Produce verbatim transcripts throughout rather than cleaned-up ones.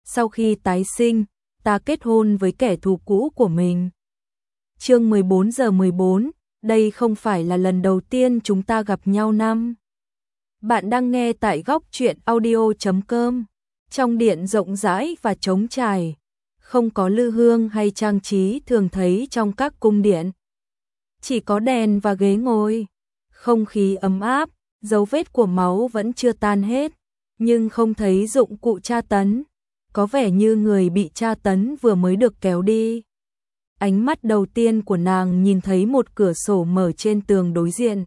sau khi tái sinh, ta kết hôn với kẻ thù cũ của mình. Chương mười bốn giờ mười bốn, đây không phải là lần đầu tiên chúng ta gặp nhau năm. Bạn đang nghe tại góc truyện audio chấm com. Trong điện rộng rãi và trống trải, không có lư hương hay trang trí thường thấy trong các cung điện. Chỉ có đèn và ghế ngồi, không khí ấm áp, dấu vết của máu vẫn chưa tan hết, nhưng không thấy dụng cụ tra tấn, có vẻ như người bị tra tấn vừa mới được kéo đi. Ánh mắt đầu tiên của nàng nhìn thấy một cửa sổ mở trên tường đối diện.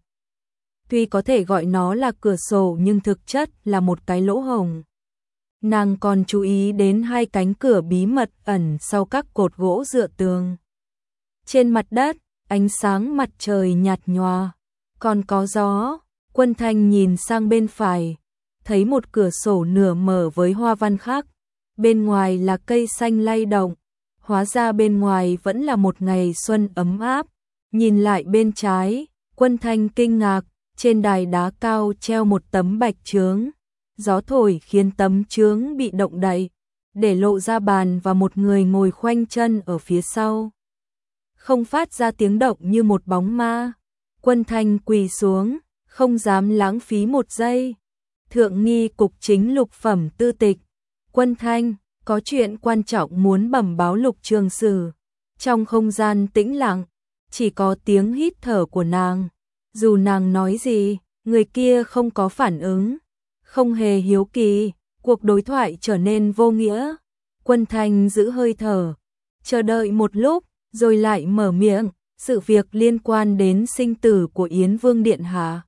Tuy có thể gọi nó là cửa sổ nhưng thực chất là một cái lỗ hổng. Nàng còn chú ý đến hai cánh cửa bí mật ẩn sau các cột gỗ dựa tường. Trên mặt đất, ánh sáng mặt trời nhạt nhòa, còn có gió. Quân Thanh nhìn sang bên phải, thấy một cửa sổ nửa mở với hoa văn khác. Bên ngoài là cây xanh lay động, hóa ra bên ngoài vẫn là một ngày xuân ấm áp. Nhìn lại bên trái, Quân Thanh kinh ngạc, trên đài đá cao treo một tấm bạch chướng. Gió thổi khiến tấm chướng bị động đậy, để lộ ra bàn và một người ngồi khoanh chân ở phía sau. Không phát ra tiếng động như một bóng ma. Quân Thanh quỳ xuống, không dám lãng phí một giây. Thượng nghi cục chính lục phẩm tư tịch. Quân Thanh, có chuyện quan trọng muốn bẩm báo Lục Trường Sử. Trong không gian tĩnh lặng, chỉ có tiếng hít thở của nàng. Dù nàng nói gì, người kia không có phản ứng. Không hề hiếu kỳ, cuộc đối thoại trở nên vô nghĩa. Quân Thanh giữ hơi thở, chờ đợi một lúc, rồi lại mở miệng, sự việc liên quan đến sinh tử của Yến Vương Điện Hạ.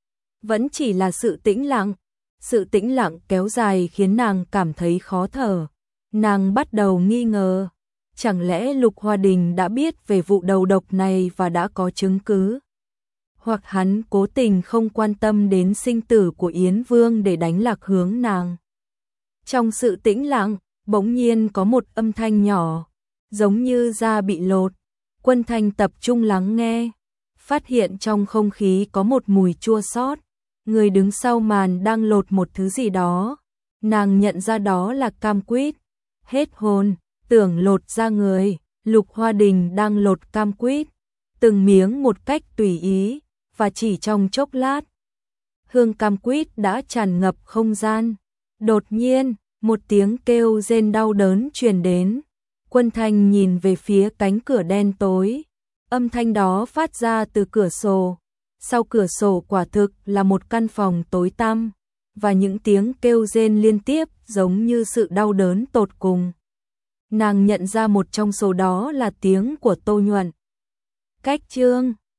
Vẫn chỉ là sự tĩnh lặng, sự tĩnh lặng kéo dài khiến nàng cảm thấy khó thở. Nàng bắt đầu nghi ngờ, chẳng lẽ Lục Hoa Đình đã biết về vụ đầu độc này và đã có chứng cứ? Hoặc hắn cố tình không quan tâm đến sinh tử của Yến Vương để đánh lạc hướng nàng. Trong sự tĩnh lặng, bỗng nhiên có một âm thanh nhỏ, giống như da bị lột. Quân Thanh tập trung lắng nghe, phát hiện trong không khí có một mùi chua xót. Người đứng sau màn đang lột một thứ gì đó. Nàng nhận ra đó là cam quýt. Hết hồn, tưởng lột ra người, Lục Hoa Đình đang lột cam quýt, từng miếng một cách tùy ý, và chỉ trong chốc lát, hương cam quýt đã tràn ngập không gian. Đột nhiên, một tiếng kêu rên đau đớn truyền đến. Quân Thanh nhìn về phía cánh cửa đen tối. Âm thanh đó phát ra từ cửa sổ. Sau cửa sổ quả thực là một căn phòng tối tăm, và những tiếng kêu rên liên tiếp giống như sự đau đớn tột cùng. Nàng nhận ra một trong số đó là tiếng của Tô Nhuận. Cách chương